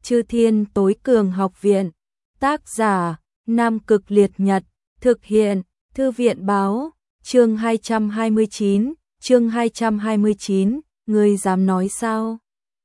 Chư Thiên Tối Cường Học Viện. Tác giả: Nam Cực Liệt Nhật. Thực hiện: Thư viện báo. Chương 229, ngươi dám nói sao?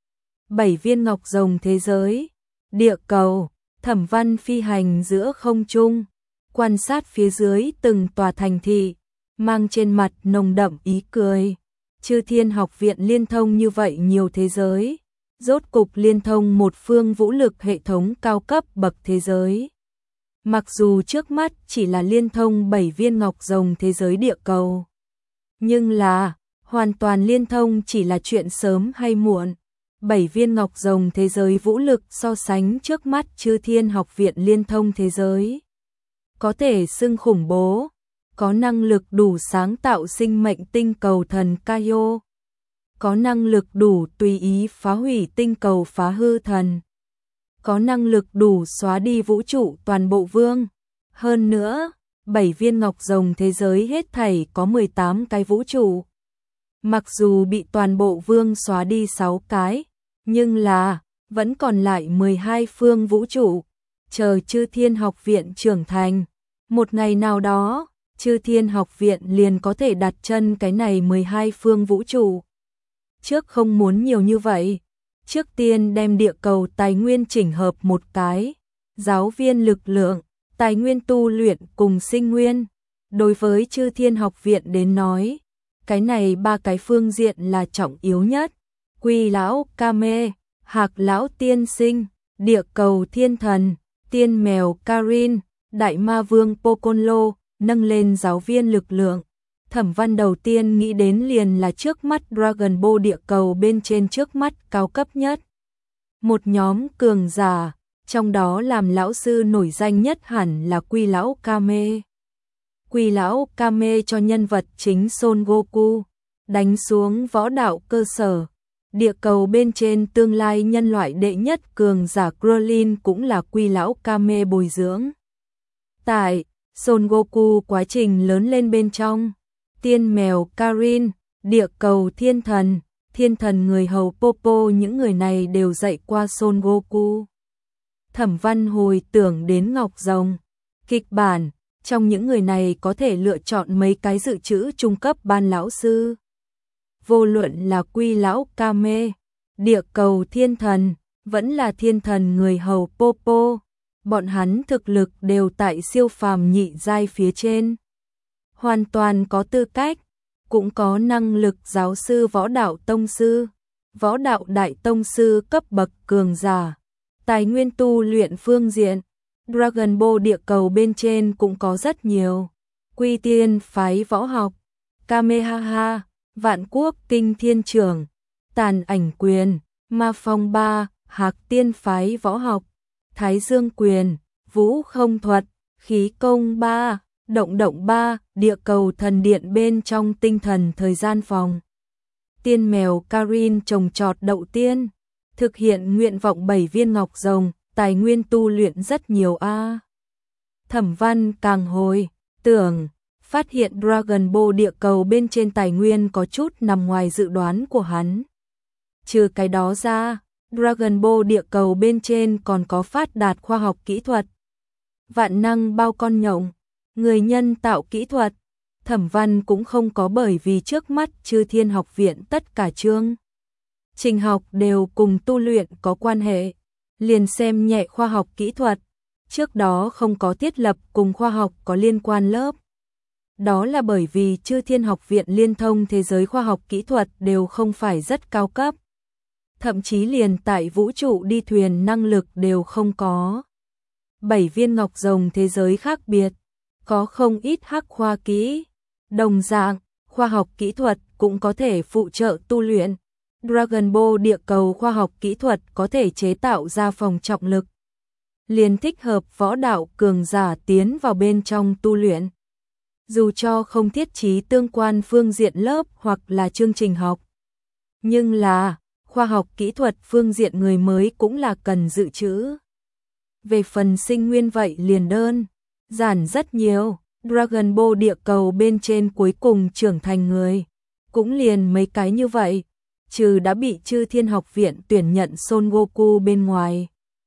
7 viên ngọc rồng thế giới. Địa cầu. Thẩm Văn phi hành giữa không trung, quan sát phía dưới từng tòa thành thị, mang trên mặt nồng đậm ý cười. Chư Thiên Học Viện liên thông như vậy nhiều thế giới, rốt cục liên thông một phương vũ lực hệ thống cao cấp bậc thế giới. Mặc dù trước mắt chỉ là liên thông 7 viên ngọc rồng thế giới địa cầu, nhưng là hoàn toàn liên thông chỉ là chuyện sớm hay muộn. 7 viên ngọc rồng thế giới vũ lực so sánh trước mắt Chư Thiên Học Viện liên thông thế giới, có thể xưng khủng bố, có năng lực đủ sáng tạo sinh mệnh tinh cầu thần Kaio, có năng lực đủ tùy ý phá hủy tinh cầu phá hư thần, có năng lực đủ xóa đi vũ trụ toàn bộ vương. Hơn nữa, 7 viên ngọc rồng thế giới hết thảy có 18 cái vũ trụ. Mặc dù bị toàn bộ vương xóa đi 6 cái, nhưng là vẫn còn lại 12 phương vũ trụ. Chờ Chư Thiên Học Viện trưởng thành, một ngày nào đó, Chư Thiên Học Viện liền có thể đặt chân cái này 12 phương vũ trụ. Trước không muốn nhiều như vậy, trước tiên đem địa cầu tài nguyên chỉnh hợp một cái, giáo viên lực lượng, tài nguyên tu luyện cùng sinh nguyên. Đối với Chư Thiên Học Viện đến nói, cái này 3 cái phương diện là trọng yếu nhất. Quy lão Kame, Hạc lão tiên sinh, địa cầu thiên thần, tiên mèo Karin, đại ma vương Poconlo, nâng lên giáo viên lực lượng. Thẩm Văn đầu tiên nghĩ đến liền là trước mắt Dragon Ball địa cầu bên trên trước mắt cao cấp nhất. Một nhóm cường giả, trong đó làm lão sư nổi danh nhất hẳn là Quy lão Kame. Quy lão Kame cho nhân vật chính Son Goku đánh xuống võ đạo cơ sở. Địa cầu bên trên tương lai nhân loại đệ nhất cường giả Krillin cũng là Quy lão Kame bồi dưỡng. Tại Son Goku quá trình lớn lên bên trong, tiên mèo Karin, địa cầu thiên thần người hầu Popo, những người này đều dạy qua Son Goku. Thẩm Văn hồi tưởng đến Ngọc Rồng, kịch bản, trong những người này có thể lựa chọn mấy cái dự trữ trung cấp ban lão sư. Vô luận là Quy lão Kame, địa cầu thiên thần, vẫn là thiên thần người hầu Popo, bọn hắn thực lực đều tại siêu phàm nhị giai phía trên. Hoàn toàn có tư cách, cũng có năng lực giáo sư võ đạo tông sư, võ đạo đại tông sư cấp bậc cường giả. Tài nguyên tu luyện phương diện, Dragon Ball địa cầu bên trên cũng có rất nhiều. Quy Tiên phái võ học, Kamehaha, Vạn Quốc Kinh Thiên Trưởng, Tàn Ảnh Quyền, Ma Phong 3, Hạc Tiên phái võ học, Thái Dương Quyền, Vũ Không Thuật, Khí Công 3, Động Động 3, địa cầu thần điện bên trong tinh thần thời gian phòng. Tiên mèo Karin trồng trọt đậu tiên, thực hiện nguyện vọng 7 viên ngọc rồng, tài nguyên tu luyện rất nhiều a. Thẩm Văn càng hồi tưởng, phát hiện Dragon Ball địa cầu bên trên tài nguyên có chút nằm ngoài dự đoán của hắn. Trừ cái đó ra, Dragon Ball địa cầu bên trên còn có phát đạt khoa học kỹ thuật, vạn năng bao con nhộng, người nhân tạo kỹ thuật. Thẩm Văn cũng không có bởi vì trước mắt Chư Thiên Học Viện tất cả chương trình học đều cùng tu luyện có quan hệ, liền xem nhẹ khoa học kỹ thuật. Trước đó không có thiết lập cùng khoa học có liên quan lớp. Đó là bởi vì Chư Thiên Học Viện liên thông thế giới khoa học kỹ thuật đều không phải rất cao cấp. Thậm chí liền tại vũ trụ đi thuyền năng lực đều không có. 7 viên ngọc rồng thế giới khác biệt, có không ít hắc khoa kỹ. Đồng dạng, khoa học kỹ thuật cũng có thể phụ trợ tu luyện. Dragon Ball địa cầu khoa học kỹ thuật có thể chế tạo ra phòng trọng lực, liền thích hợp võ đạo cường giả tiến vào bên trong tu luyện. Dù cho không thiết trí tương quan phương diện lớp hoặc là chương trình học, nhưng là khoa học kỹ thuật phương diện người mới cũng là cần dự trữ. Về phần sinh nguyên vậy liền đơn giản rất nhiều. Dragon Ball địa cầu bên trên cuối cùng trưởng thành người cũng liền mấy cái như vậy, trừ đã bị Chư Thiên Học Viện tuyển nhận Son Goku bên ngoài,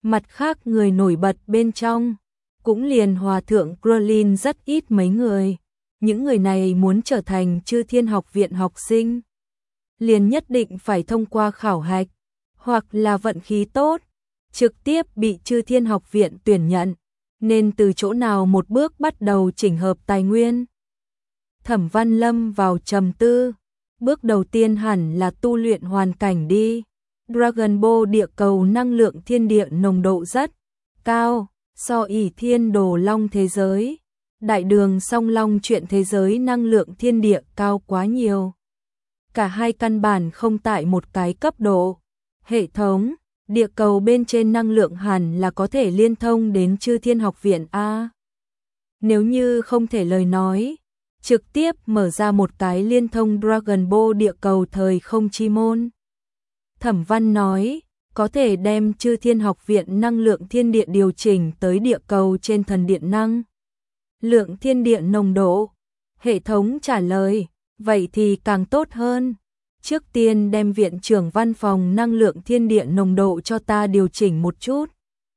Mặt khác người nổi bật bên trong, cũng liền Hòa thượng Crowlin rất ít mấy người. Những người này muốn trở thành Chư Thiên Học Viện học sinh, liền nhất định phải thông qua khảo hạch, hoặc là vận khí tốt, trực tiếp bị Chư Thiên Học Viện tuyển nhận, nên từ chỗ nào một bước bắt đầu chỉnh hợp tài nguyên. Thẩm Văn lâm vào trầm tư, bước đầu tiên hẳn là tu luyện hoàn cảnh đi. Dragon Ball địa cầu năng lượng thiên địa nồng độ rất cao, so ỷ thiên đồ long thế giới, đại đường song long chuyện thế giới năng lượng thiên địa cao quá nhiều. Cả hai căn bản không tại một cái cấp độ. Hệ thống, địa cầu bên trên năng lượng hẳn là có thể liên thông đến Chư Thiên Học Viện A. Nếu như không thể lời nói, trực tiếp mở ra một cái liên thông Dragon Ball địa cầu thời không chi môn. Thẩm Văn nói, có thể đem Chư Thiên Học Viện năng lượng thiên địa điều chỉnh tới địa cầu trên thần điện năng lượng thiên địa nồng độ. Hệ thống trả lời, vậy thì càng tốt hơn. Trước tiên đem viện trưởng văn phòng năng lượng thiên địa nồng độ cho ta điều chỉnh một chút.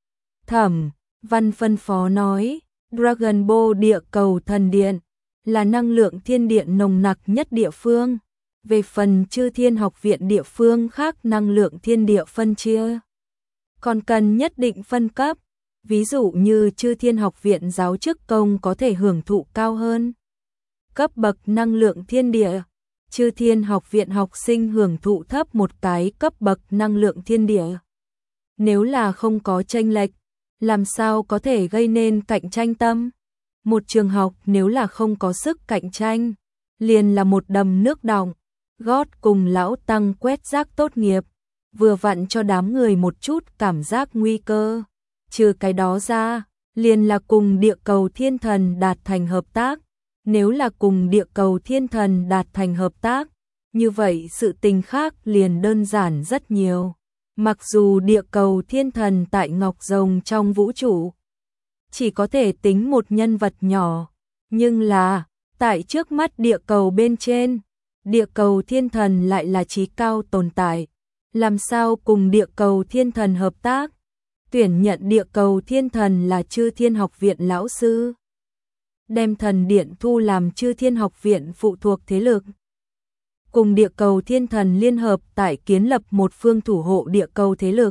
Thẩm Văn phân phó nói, Dragon Ball địa cầu thần điện là năng lượng thiên địa nồng nặc nhất địa phương. Về phần Chư Thiên Học Viện địa phương khác năng lượng thiên địa phân chia, còn cần nhất định phân cấp. Ví dụ như Chư Thiên Học Viện giáo chức công có thể hưởng thụ cao hơn cấp bậc năng lượng thiên địa, Chư Thiên Học Viện học sinh hưởng thụ thấp một cái cấp bậc năng lượng thiên địa. Nếu là không có chênh lệch, làm sao có thể gây nên cạnh tranh tâm? Một trường học nếu là không có sức cạnh tranh, liền là một đầm nước đọng, gót cùng lão tăng quét rác tốt nghiệp, vừa vặn cho đám người một chút cảm giác nguy cơ. Trừ cái đó ra, liền là cùng địa cầu thiên thần đạt thành hợp tác. Nếu là cùng địa cầu thiên thần đạt thành hợp tác, như vậy sự tình khác liền đơn giản rất nhiều. Mặc dù địa cầu thiên thần tại Ngọc Rồng trong vũ trụ chỉ có thể tính một nhân vật nhỏ, nhưng là tại trước mắt địa cầu bên trên, địa cầu thiên thần lại là chí cao tồn tại. Làm sao cùng địa cầu thiên thần hợp tác? Tuyển nhận địa cầu thiên thần là Chư Thiên Học Viện lão sư, đem thần điện thu làm Chư Thiên Học Viện phụ thuộc thế lực, cùng địa cầu thiên thần liên hợp tại kiến lập một phương thủ hộ địa cầu thế lực.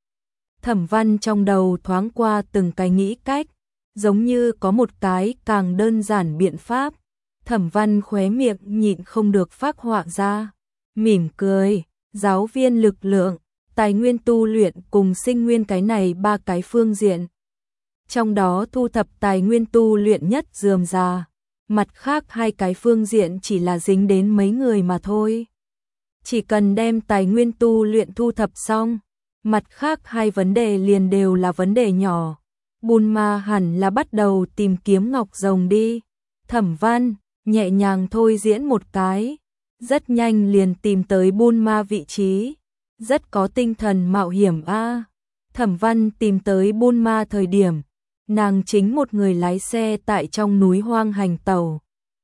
Thẩm Văn trong đầu thoáng qua từng cái nghĩ cách, giống như có một cái càng đơn giản biện pháp. Thẩm Văn khóe miệng nhịn không được phác họa ra, mỉm cười, giáo viên lực lượng, tài nguyên tu luyện cùng sinh nguyên cái này ba cái phương diện. Trong đó thu thập tài nguyên tu luyện nhất rườm rà, mặt khác hai cái phương diện chỉ là dính đến mấy người mà thôi. Chỉ cần đem tài nguyên tu luyện thu thập xong, mặt khác hai vấn đề liền đều là vấn đề nhỏ. Bulma hẳn là bắt đầu tìm kiếm Ngọc Rồng đi. Thẩm Văn nhẹ nhàng thôi diễn một cái, rất nhanh liền tìm tới Bulma vị trí, rất có tinh thần mạo hiểm a. Thẩm Văn tìm tới Bulma thời điểm, nàng chính một người lái xe tại trong núi hoang hành tàu.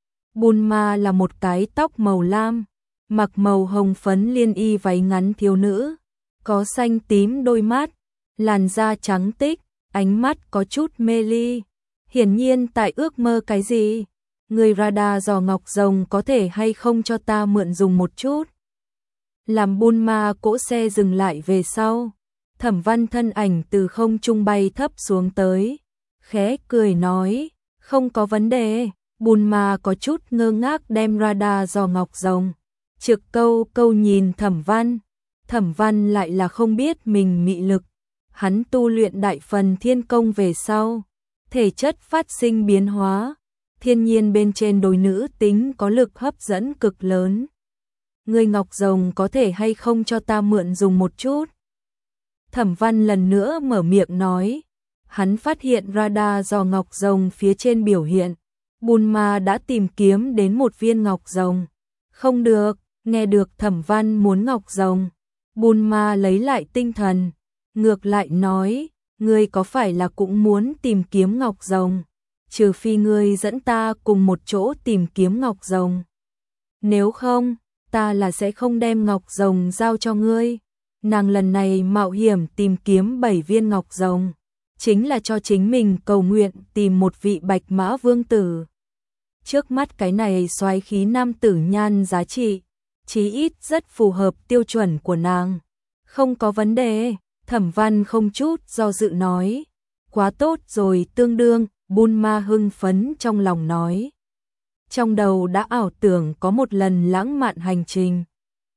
Bulma là một cái tóc màu lam, mặc màu hồng phấn liên y váy ngắn thiếu nữ, có xanh tím đôi mắt, làn da trắng tích, ánh mắt có chút mê ly. Hiển nhiên tại ước mơ cái gì? Người radar dò Ngọc Rồng có thể hay không cho ta mượn dùng một chút? Làm Bulma cỗ xe dừng lại về sau, Thẩm Văn thân ảnh từ không trung bay thấp xuống tới, khẽ cười nói, không có vấn đề. Bulma có chút ngơ ngác đem radar dò Ngọc Rồng trực câu câu nhìn Thẩm Văn. Thẩm Văn lại là không biết mình mị lực, hắn tu luyện đại phần thiên công về sau, thể chất phát sinh biến hóa, thiên nhiên bên trên đối nữ tính có lực hấp dẫn cực lớn. Người Ngọc Rồng có thể hay không cho ta mượn dùng một chút? Thẩm Văn lần nữa mở miệng nói, hắn phát hiện radar dò Ngọc Rồng phía trên biểu hiện, Bulma đã tìm kiếm đến một viên Ngọc Rồng. Không được, nghe được Thẩm Văn muốn Ngọc Rồng, Bulma lấy lại tinh thần, ngược lại nói, ngươi có phải là cũng muốn tìm kiếm Ngọc Rồng? Trừ phi ngươi dẫn ta cùng một chỗ tìm kiếm Ngọc Rồng. Nếu không, ta là sẽ không đem Ngọc Rồng giao cho ngươi. nàng lần này mạo hiểm tìm kiếm 7 viên ngọc rồng, chính là cho chính mình cầu nguyện tìm một vị bạch mã vương tử. Trước mắt cái này soái khí nam tử nhan giá trị, chí ít rất phù hợp tiêu chuẩn của nàng. Không có vấn đề, Thẩm Văn không chút do dự nói. Quá tốt rồi, tương đương, Bulma hưng phấn trong lòng nói. Trong đầu đã ảo tưởng có một lần lãng mạn hành trình.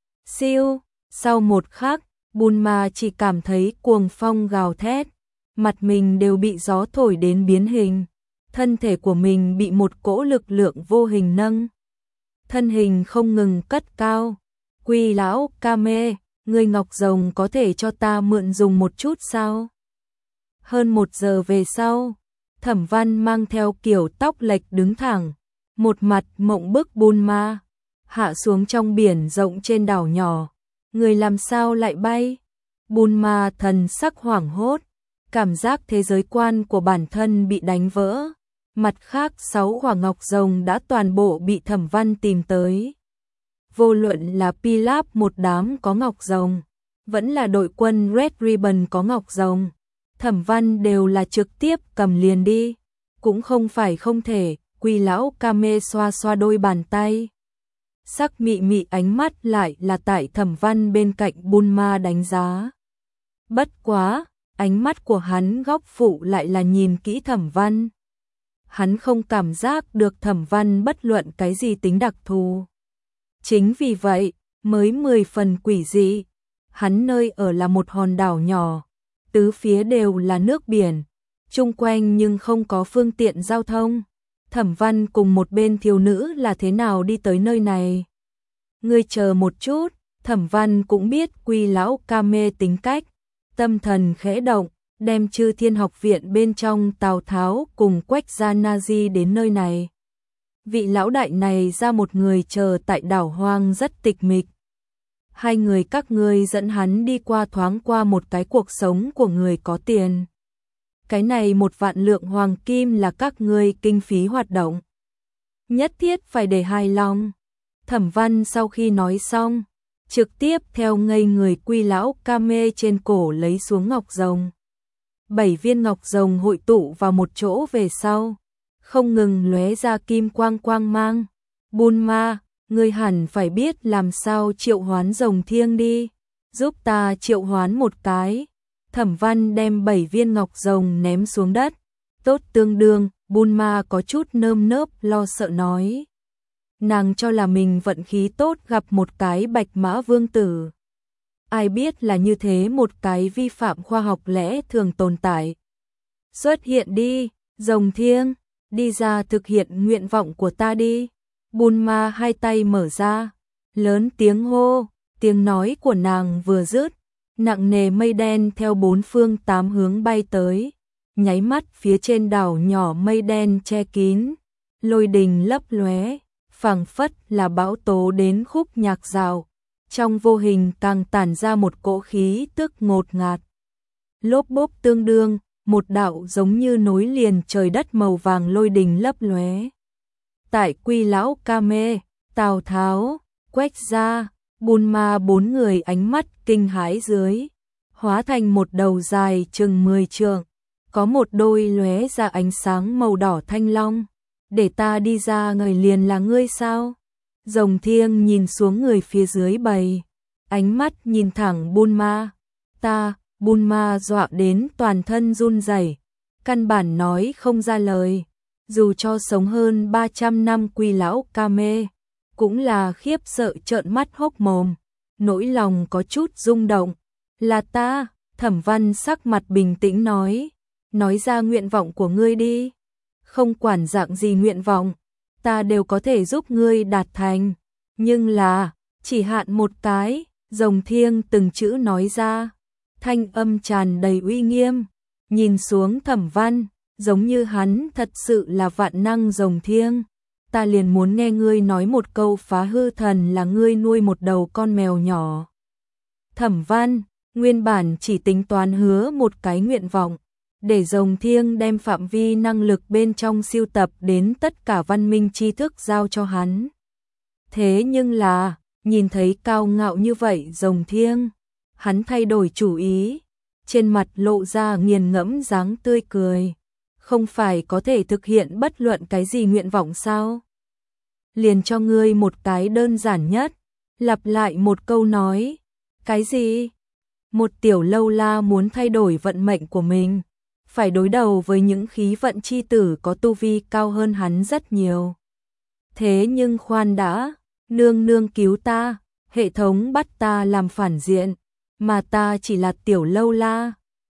Siêu, sau một khắc, Bulma chỉ cảm thấy cuồng phong gào thét, mặt mình đều bị gió thổi đến biến hình, thân thể của mình bị một cỗ lực lượng vô hình nâng. Thân hình không ngừng cất cao. Quy lão Kame, người ngọc rồng có thể cho ta mượn dùng một chút sao? Hơn 1 giờ về sau, Thẩm Văn mang theo kiểu tóc lệch đứng thẳng, một mặt mộng bức Bulma, hạ xuống trong biển rộng trên đảo nhỏ. Người làm sao lại bay? Bulma thần sắc hoảng hốt, cảm giác thế giới quan của bản thân bị đánh vỡ. Mặt khác 6 quả ngọc rồng đã toàn bộ bị Thẩm Văn tìm tới. Vô luận là Pilaf một đám có ngọc rồng, vẫn là đội quân Red Ribbon có ngọc rồng, Thẩm Văn đều là trực tiếp cầm liền đi, cũng không phải không thể. Quy lão Kame xoa xoa đôi bàn tay, sắc mị mị ánh mắt lại là tại Thẩm Văn bên cạnh Bulma đánh giá. Bất quá, ánh mắt của hắn góc phụ lại là nhìn kỹ Thẩm Văn. Hắn không cảm giác được Thẩm Văn bất luận cái gì tính đặc thù. Chính vì vậy, mới 10 phần quỷ dị. Hắn nơi ở là một hòn đảo nhỏ, tứ phía đều là nước biển, chung quanh nhưng không có phương tiện giao thông. Thẩm Văn cùng một bên thiếu nữ là thế nào đi tới nơi này? Ngươi chờ một chút, Thẩm Văn cũng biết Quy lão Kame tính cách, tâm thần khẽ động, đem Chư Thiên Học viện bên trong Tào Tháo cùng Quách Gia Na-di đến nơi này. Vị lão đại này ra một người chờ tại đảo hoang rất tịch mịch. Hai người các ngươi dẫn hắn đi qua thoáng qua một cái cuộc sống của người có tiền. Cái này 1 vạn lượng hoàng kim là các ngươi kinh phí hoạt động. Nhất thiết phải để hài lòng. Thẩm Văn sau khi nói xong, trực tiếp theo ngây người Quy lão Kame trên cổ lấy xuống ngọc rồng. 7 viên ngọc rồng hội tụ vào một chỗ về sau, không ngừng lóe ra kim quang quang mang. Bulma, ngươi hẳn phải biết làm sao triệu hoán rồng thiêng đi, giúp ta triệu hoán một cái. Thẩm Văn đem 7 viên ngọc rồng ném xuống đất. Tốt, tương đương, Bulma có chút nơm nớp lo sợ nói. Nàng cho là mình vận khí tốt gặp một cái bạch mã vương tử. Ai biết là như thế một cái vi phạm khoa học lẽ thường tồn tại. Xuất hiện đi, rồng thiêng, đi ra thực hiện nguyện vọng của ta đi. Bulma hai tay mở ra, lớn tiếng hô, tiếng nói của nàng vừa dứt, nặng nề mây đen theo 4 phương 8 hướng bay tới, nháy mắt phía trên đảo nhỏ mây đen che kín, lôi đình lấp lóe, phảng phất là bão tố đến khúc nhạc dạo, trong vô hình càng tản ra một cỗ khí tức ngột ngạt. Lốp bốp tương đương, một đạo giống như nối liền trời đất màu vàng lôi đình lấp lóe. Tại Quy lão Kame, Tào Tháo, Quách Gia, Bulma 4 người ánh mắt kinh hãi dưới, hóa thành một đầu dài chừng 10 trượng, có một đôi lóe ra ánh sáng màu đỏ thanh long. Để ta đi ra người liền là ngươi sao? Rồng thiêng nhìn xuống người phía dưới bầy, ánh mắt nhìn thẳng Bulma. Bulma dọa đến toàn thân run rẩy, căn bản nói không ra lời. Dù cho sống hơn 300 năm Quy lão Kame, cũng là khiếp sợ trợn mắt hốc mồm, nỗi lòng có chút rung động. Là ta, Thẩm Văn sắc mặt bình tĩnh nói ra nguyện vọng của ngươi đi. Không quản dạng gì nguyện vọng, ta đều có thể giúp ngươi đạt thành, nhưng là, chỉ hạn một cái. Rồng thiêng từng chữ nói ra, thanh âm tràn đầy uy nghiêm, nhìn xuống Thẩm Văn, giống như hắn thật sự là vạn năng rồng thiêng. Ta liền muốn nghe ngươi nói một câu phá hư thần là ngươi nuôi một đầu con mèo nhỏ. Thẩm Văn, nguyên bản chỉ tính toán hứa một cái nguyện vọng, để rồng thiêng đem phạm vi năng lực bên trong siêu tập đến tất cả văn minh tri thức giao cho hắn. Thế nhưng là, nhìn thấy cao ngạo như vậy rồng thiêng, hắn thay đổi chủ ý, trên mặt lộ ra nghiền ngẫm dáng tươi cười. Không phải có thể thực hiện bất luận cái gì nguyện vọng sao? Liền cho ngươi một cái đơn giản nhất, lặp lại một câu nói. Cái gì? Một tiểu lâu la muốn thay đổi vận mệnh của mình, phải đối đầu với những khí vận chi tử có tu vi cao hơn hắn rất nhiều. Thế nhưng khoan đã, nương nương cứu ta, hệ thống bắt ta làm phản diện, mà ta chỉ là tiểu lâu la,